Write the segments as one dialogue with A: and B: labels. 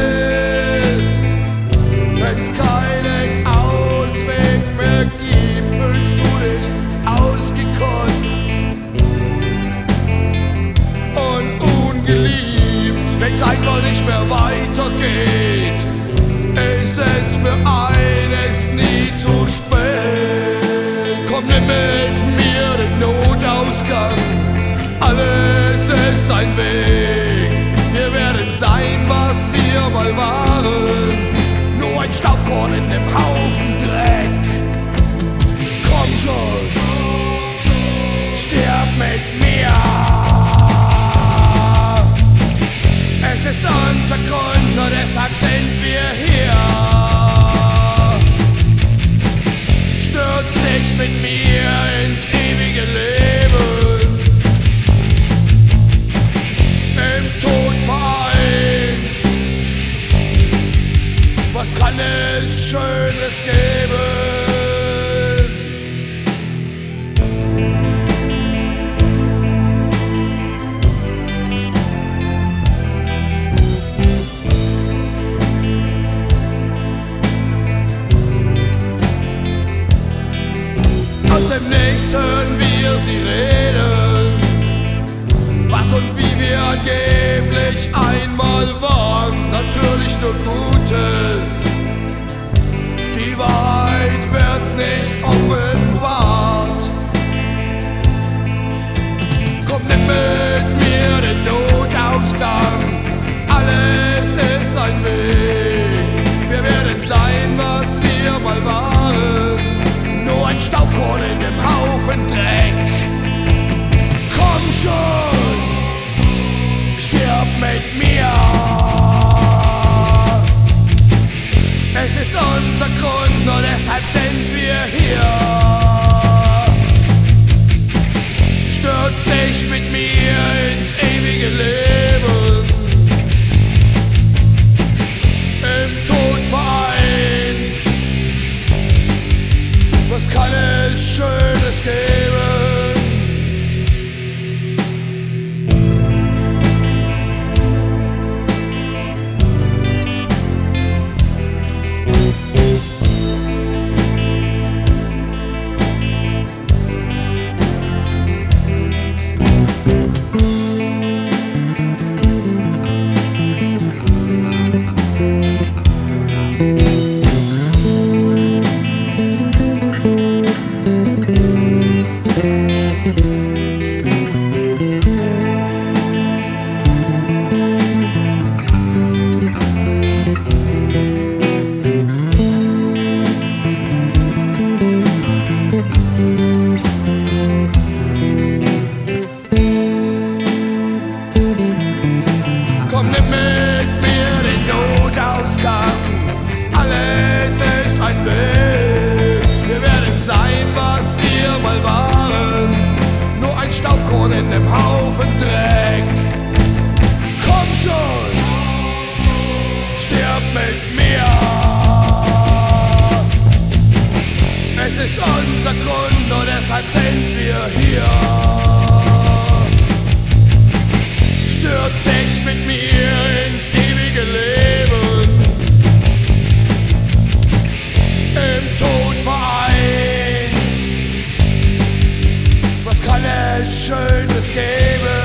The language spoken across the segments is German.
A: Wenn's keinen Ausweg mehr gibt, fühlst du dich ausgekotzt und ungeliebt. Wenn's einfach nicht mehr weitergeht, ist es für eines nie zu spät. Komm, nimm mit mir den Notausgang, alles ist ein Weg. Wir werden sein, was wir mal waren, nur ein Staubkorn in dem Haufen Dreck. Komm schon, stirb mit mir. Es ist unser Grund, nur deshalb sind wir hier. Stürz dich mit mir ins ewige Leben, im Tod vereint. Was kann es Schönes geben? Aus dem Nichts hören wir sie reden, was und wie wir angeblich einmal waren. Natürlich nur Gutes, die Wahrheit wird nicht offenbart. Komm, nimm mit mir den Notausgang, alles ist ein Weg. Wir werden sein, was wir mal waren, nur ein Staubkorn in dem Haufen Dreck. Komm schon, stirb mit mir. Es ist unser Grund, nur deshalb sind wir hier. Stürz dich mit mir ins ewige Leben, im Tod vereint. Was kann es Schönes geben? Komm, nimm mit mir den Notausgang, alles ist ein Weg. Wir werden sein, was wir mal waren, nur ein Staubkorn in dem Haufen Dreck. Komm schon, stirb mit mir. Es ist unser Grund, nur deshalb sind wir hier. Stürz dich mit mir ins ewige Leben, im Tod vereint. Was kann es Schönes geben?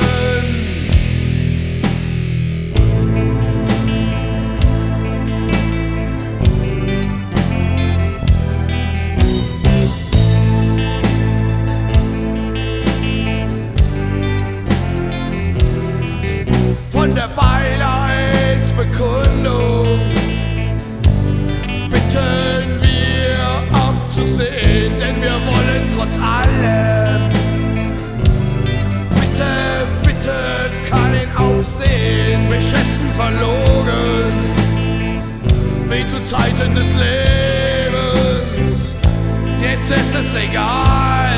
A: Von der Beileidsbekundung bitten wir abzusehen, denn wir wollen trotz allem bitte, bitte kein Aufsehen. Beschissen, verlogen, wie zu Zeiten des Lebens. Jetzt ist es egal,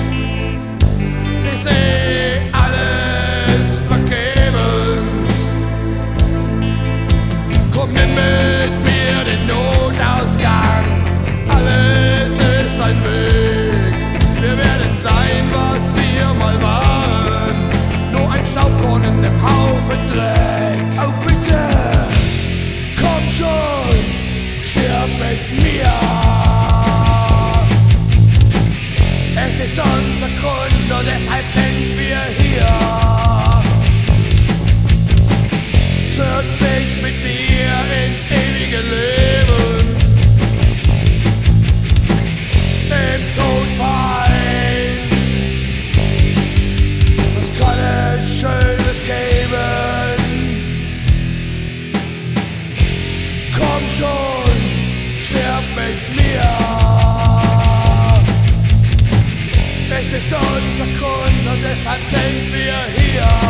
A: ich seh alles vergebens. Komm, nimm mit mir den Notausgang, alles ist ein Weg. Wir werden sein, was wir mal waren, nur ein Staubkorn in dem Haufen Dreck. Oh bitte, schon, stirb mit mir. Es ist unser Grund und deshalb sind wir hier.